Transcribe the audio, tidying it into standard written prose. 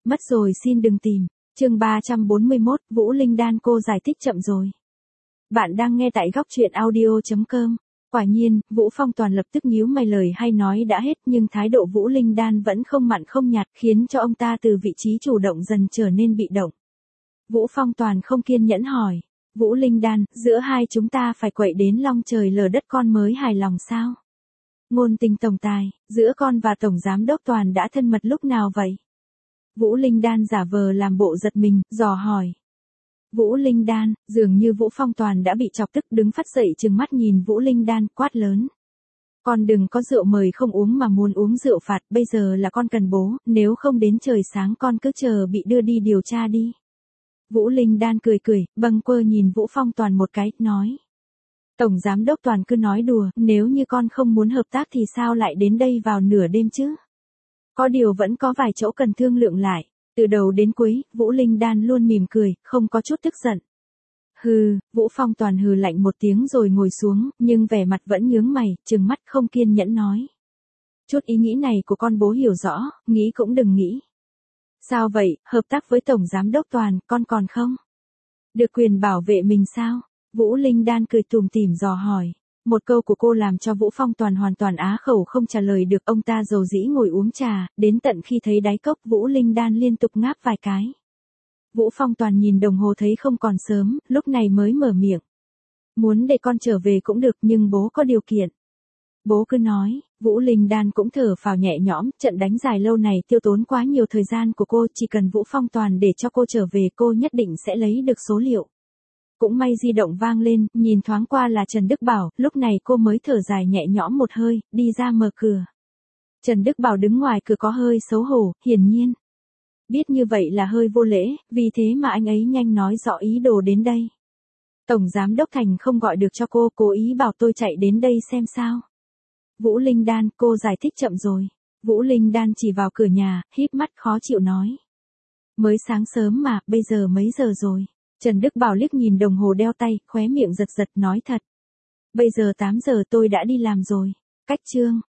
Mất rồi xin đừng tìm. Chương 341, Vũ Linh Đan cô giải thích chậm rồi. Bạn đang nghe tại góc truyện audio.com. Quả nhiên, Vũ Phong Toàn lập tức nhíu mày, lời hay nói đã hết nhưng thái độ Vũ Linh Đan vẫn không mặn không nhạt, khiến cho ông ta từ vị trí chủ động dần trở nên bị động. Vũ Phong Toàn không kiên nhẫn hỏi, Vũ Linh Đan, giữa hai chúng ta phải quậy đến long trời lở đất con mới hài lòng sao? Ngôn tình tổng tài, giữa con và tổng giám đốc Toàn đã thân mật lúc nào vậy? Vũ Linh Đan giả vờ làm bộ giật mình, dò hỏi. Vũ Linh Đan, dường như Vũ Phong Toàn đã bị chọc tức, đứng phát dậy trừng mắt nhìn Vũ Linh Đan, quát lớn. Con đừng có rượu mời không uống mà muốn uống rượu phạt, bây giờ là con cần bố, nếu không đến trời sáng con cứ chờ bị đưa đi điều tra đi. Vũ Linh Đan cười cười, bâng quơ nhìn Vũ Phong Toàn một cái, nói. Tổng giám đốc Toàn cứ nói đùa, nếu như con không muốn hợp tác thì sao lại đến đây vào nửa đêm chứ? Có điều vẫn có vài chỗ cần thương lượng lại. Từ đầu đến cuối, Vũ Linh Đan luôn mỉm cười, không có chút tức giận. Hừ, Vũ Phong Toàn hừ lạnh một tiếng rồi ngồi xuống, nhưng vẻ mặt vẫn nhướng mày, trừng mắt không kiên nhẫn nói. Chút ý nghĩ này của con bố hiểu rõ, nghĩ cũng đừng nghĩ. Sao vậy, hợp tác với Tổng Giám đốc Toàn, con còn không? Được quyền bảo vệ mình sao? Vũ Linh Đan cười tủm tỉm dò hỏi. Một câu của cô làm cho Vũ Phong Toàn hoàn toàn á khẩu không trả lời được, ông ta dầu dĩ ngồi uống trà, đến tận khi thấy đáy cốc Vũ Linh Đan liên tục ngáp vài cái. Vũ Phong Toàn nhìn đồng hồ thấy không còn sớm, lúc này mới mở miệng. Muốn để con trở về cũng được nhưng bố có điều kiện. Bố cứ nói, Vũ Linh Đan cũng thở phào nhẹ nhõm, trận đánh dài lâu này tiêu tốn quá nhiều thời gian của cô, chỉ cần Vũ Phong Toàn để cho cô trở về cô nhất định sẽ lấy được số liệu. Cũng may di động vang lên, nhìn thoáng qua là Trần Đức Bảo, lúc này cô mới thở dài nhẹ nhõm một hơi, đi ra mở cửa. Trần Đức Bảo đứng ngoài cửa có hơi xấu hổ, hiển nhiên. Biết như vậy là hơi vô lễ, vì thế mà anh ấy nhanh nói rõ ý đồ đến đây. Tổng Giám đốc Thành không gọi được cho cô, cố ý bảo tôi chạy đến đây xem sao. Vũ Linh Đan, cô giải thích chậm rồi. Vũ Linh Đan chỉ vào cửa nhà, híp mắt khó chịu nói. Mới sáng sớm mà, bây giờ mấy giờ rồi? Trần Đức Bảo liếc nhìn đồng hồ đeo tay, khóe miệng giật giật nói thật. Bây giờ 8 giờ tôi đã đi làm rồi. Cách chương.